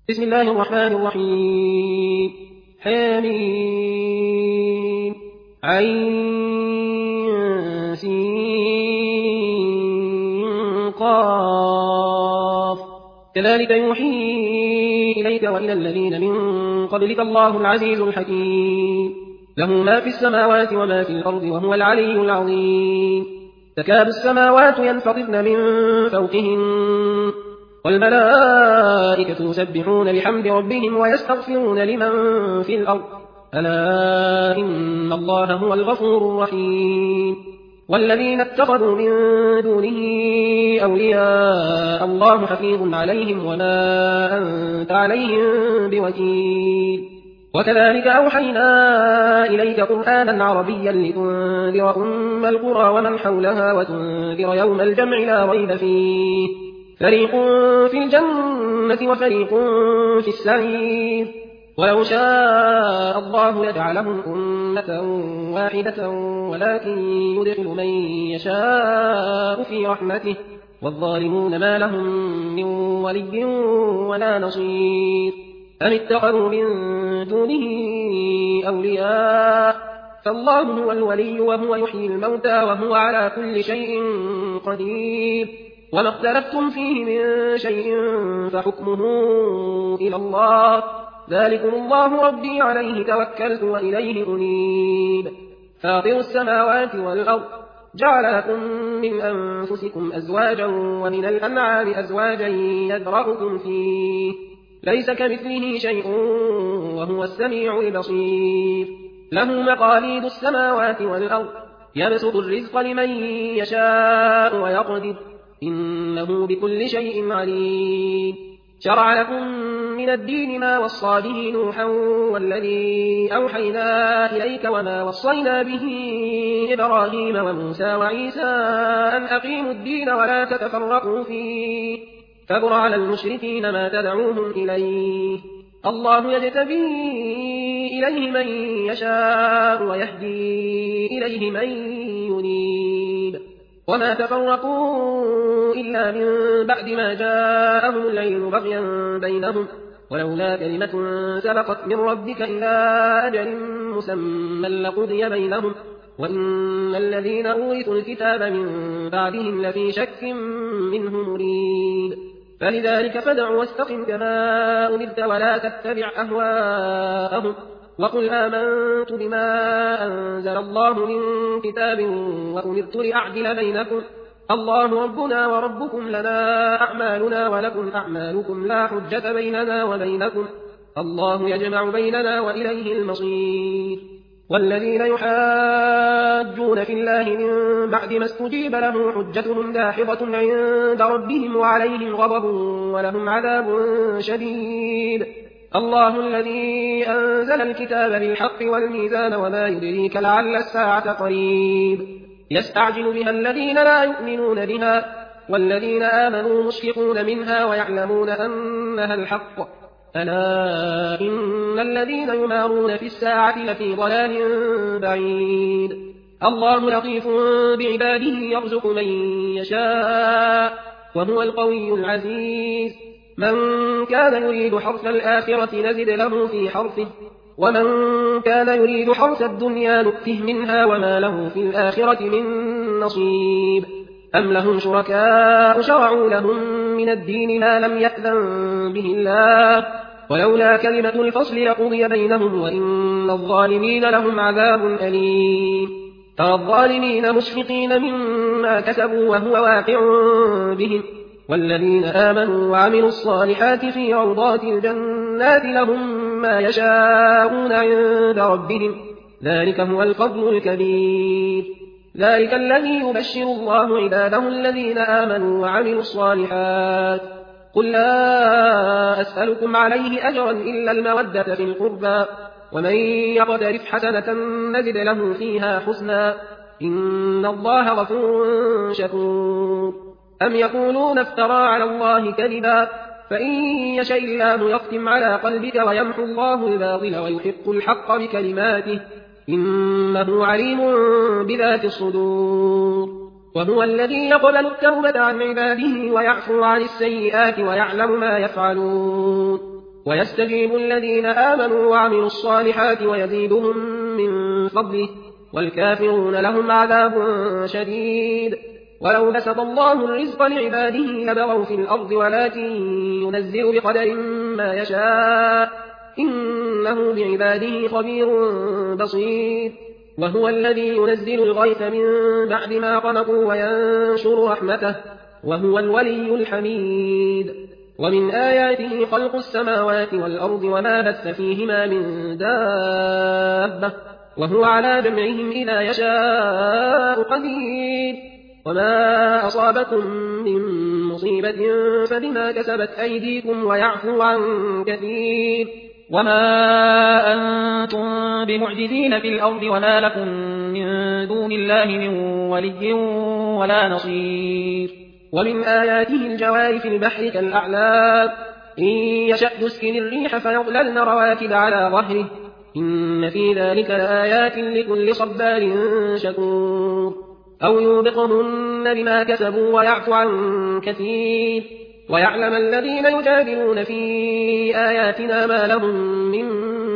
بسم الله الرحمن الرحيم. حميم عين سين قاف. كذلك يوحي إليك وإلى الذين من قبلك الله العزيز الحكيم. له ما في السماوات وما في الأرض وهو العلي العظيم. تكاد السماوات ينفطرن من فوقهن والملائكة يسبحون بحمد ربهم ويستغفرون لمن في الأرض ألا إن الله هو الغفور الرحيم. والذين اتخذوا من دونه أولياء الله حفيظ عليهم وما أنت عليهم بوكيل. وكذلك أوحينا إليك قرآنا عربيا لتنذر أم القرى ومن حولها وتنذر يوم الجمع لا ريب فيه فريق في الجنة وفريق في السعير. ولو شاء الله لجعلهم أمة واحدة ولكن يدخل من يشاء في رحمته والظالمون ما لهم من ولي ولا نصير. أم اتخذوا من دونه أولياء فالله هو الولي وهو يحيي الموتى وهو على كل شيء قدير. وما اختلفتم فيه من شيء فحكمه إلى الله ذلكم الله ربي عليه توكلت وإليه أنيب. فاطر السماوات والأرض جعل لكم من أنفسكم أزواجا ومن الأنعام أزواجا يذرأكم فيه ليس كمثله شيء وهو السميع البصير. له مقاليد السماوات والأرض يبسط الرزق لمن يشاء ويقدر إنه بكل شيء عليم. شرع لكم من الدين ما وصى به نوحا والذي أوحينا إليك وما وصينا به إبراهيم وموسى وعيسى أن أقيموا الدين ولا تتفرقوا فيه كبر على المشركين ما تدعوهم إليه. الله يجتبي إليه من يشاء ويهدي إليه من ينيب. وما تفرقوا إلا من بعد ما جاءهم العلم بغيا بينهم ولولا كلمة سبقت من ربك إلى أجل مسمى لقضي بينهم وإن الذين أورثوا الكتاب من بعدهم لفي شك منه مريب. فلذلك فادع واستقم كما أمرت ولا تتبع أهواءهم وقل آمنت بما أنزل الله من كتاب وأمرت لأعدل بينكم الله ربنا وربكم لنا أعمالنا ولكم أعمالكم لا حجة بيننا وبينكم الله يجمع بيننا وإليه المصير. والذين يحاجون في الله من بعد ما استجيب له حجتهم داحضة عند ربهم وعليهم غضب ولهم عذاب شديد. الله الذي أنزل الكتاب بالحق والميزان وما يدريك لعل الساعة قريب. يستعجل بها الذين لا يؤمنون بها والذين آمنوا مشفقون منها ويعلمون أنها الحق ألا إن الذين يمارون في الساعة لفي ضلال بعيد. الله لطيف بعباده يرزق من يشاء وهو القوي العزيز. من كان يريد حرث الآخرة نزد له في حرثه ومن كان يريد حرث الدنيا نؤته منها وما له في الآخرة من نصيب. أم لهم شركاء شرعوا لهم من الدين ما لم يأذن به الله ولولا كلمة الفصل لقضي بينهم وإن الظالمين لهم عذاب أليم. ترى الظالمين مشفقين مما كسبوا وهو واقع بهم والذين آمنوا وعملوا الصالحات في روضات الجنات لهم ما يشاءون عند ربهم ذلك هو الفضل الكبير. ذلك الذي يبشر الله عباده الذين آمنوا وعملوا الصالحات. قل لا أسألكم عليه أجرا إلا المودة في القربى ومن يقترف حسنة نزد له فيها حسنا إن الله غفور شكور. أم يقولون افترى على الله كذبا فإن يشاء الله يختم على قلبك ويمحو الله الباطل ويحق الحق بكلماته إنه عليم بذات الصدور. وهو الذي يقبل التوبة عن عباده ويعفو عن السيئات ويعلم ما يفعلون ويستجيب الذين آمنوا وعملوا الصالحات ويزيدهم من فضله والكافرون لهم عذاب شديد. ولو بسط الله الرزق لعباده لبغوا في الأرض ولكن ينزل بقدر ما يشاء إنه بعباده خبير بصير. وهو الذي ينزل الغيث من بعد ما قنطوا وينشر رحمته وهو الولي الحميد. ومن آياته خلق السماوات والأرض وما بث فيهما من دابة وهو على جمعهم إذا يشاء قدير. وما أصابكم من مصيبة فبما كسبت أيديكم ويعفو عن كثير. وما أنتم بمعجزين في الأرض وما لكم من دون الله من ولي ولا نصير. ومن آياته الجوار في البحر كالأعلام إن يشأ يسكن الريح فيظللن رواكد على ظهره إن في ذلك لآيات لكل صبار شكور. أو يوبقهن بما كسبوا ويعفو عن كثير. ويعلم الذين يجادلون في آياتنا ما لهم من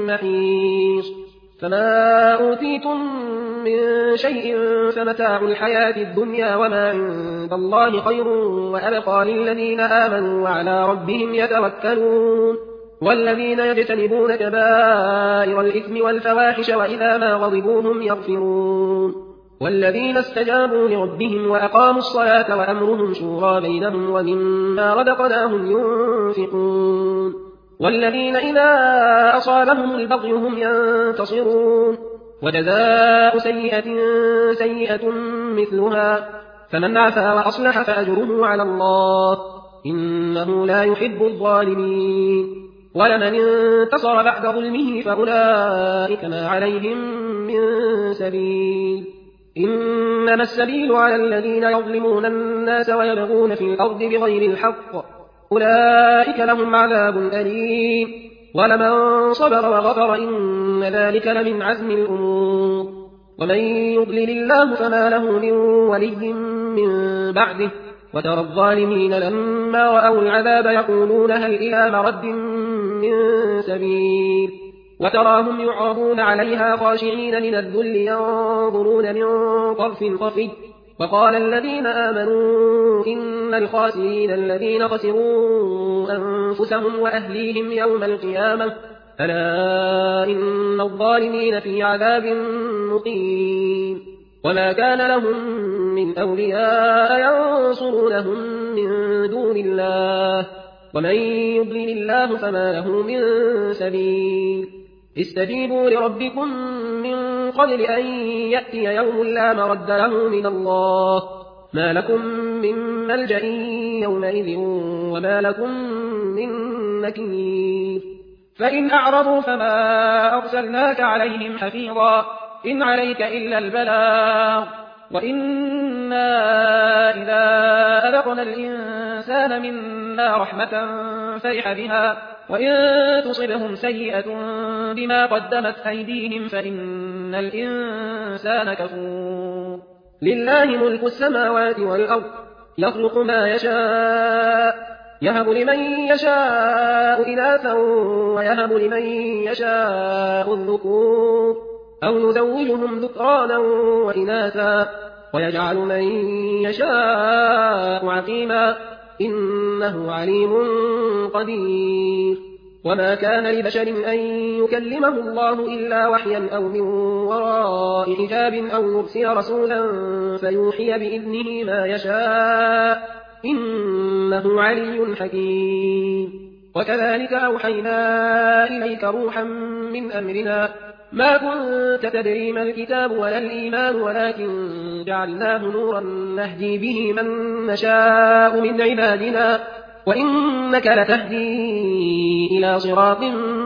محيص. فما أوتيتم من شيء فمتاع الحياة الدنيا وما عند الله خير وأبقى للذين آمنوا وعلى ربهم يتوكلون. والذين يجتنبون كبائر الإثم والفواحش وإذا ما غضبوا هم يغفرون. والذين استجابوا لربهم وأقاموا الصلاة وأمرهم شورى بينهم ومما رزقناهم ينفقون. والذين إذا أصابهم البغي هم ينتصرون. وجزاء سيئة سيئة مثلها فمن عفا وأصلح فأجره على الله إنه لا يحب الظالمين. ولمن انتصر بعد ظلمه فأولئك ما عليهم من سبيل. إنما السبيل على الذين يظلمون الناس ويبغون في الأرض بغير الحق أولئك لهم عذاب أليم. ولمن صبر وغفر إن ذلك لمن عزم الأمور. ومن يضلل الله فما له من ولي من بعده وترى الظالمين لما رأوا العذاب يقولون هل إلى مرد من سبيل. وتراهم يعرضون عليها خاشعين من الذل ينظرون من طرف خفي. وقال الذين آمنوا إن الخاسرين الذين خسروا أنفسهم وأهليهم يوم القيامة ألا إن الظالمين في عذاب مقيم. وما كان لهم من أولياء ينصرونهم من دون الله ومن يضلل الله فما له من سبيل. استجيبوا لربكم من قبل أن يأتي يوم لا مرد له من الله ما لكم من ملجأ يومئذ وما لكم من نكير. فإن أعرضوا فما أرسلناك عليهم حفيظا إن عليك إلا البلاغ وإنا إذا أذقنا الإنسان منا رحمة فرح بها وإن تصبهم سيئة بما قدمت أيديهم فإن الإنسان كفور. لله ملك السماوات والأرض يخلق ما يشاء يهب لمن يشاء إناثا ويهب لمن يشاء الذكور أو يزوجهم ذكرانا وإناثا ويجعل من يشاء عقيما إنه عليم قدير. وما كان لبشر أن يكلمه الله إلا وحيا أو من وراء حجاب أو يرسل رسولا فيوحي بإذنه ما يشاء إنه علي حكيم. وكذلك أوحينا إليك روحا من أمرنا ما كنت تدري ما الكتاب ولا الإيمان ولكن جعلناه نورا نهدي به من نشاء من عبادنا وإنك لتهدي إلى صراط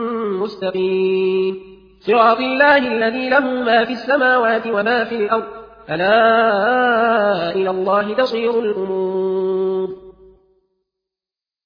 مستقيم. صراط الله الذي له ما في السماوات وما في الأرض ألا إلى الله تصير الأمور.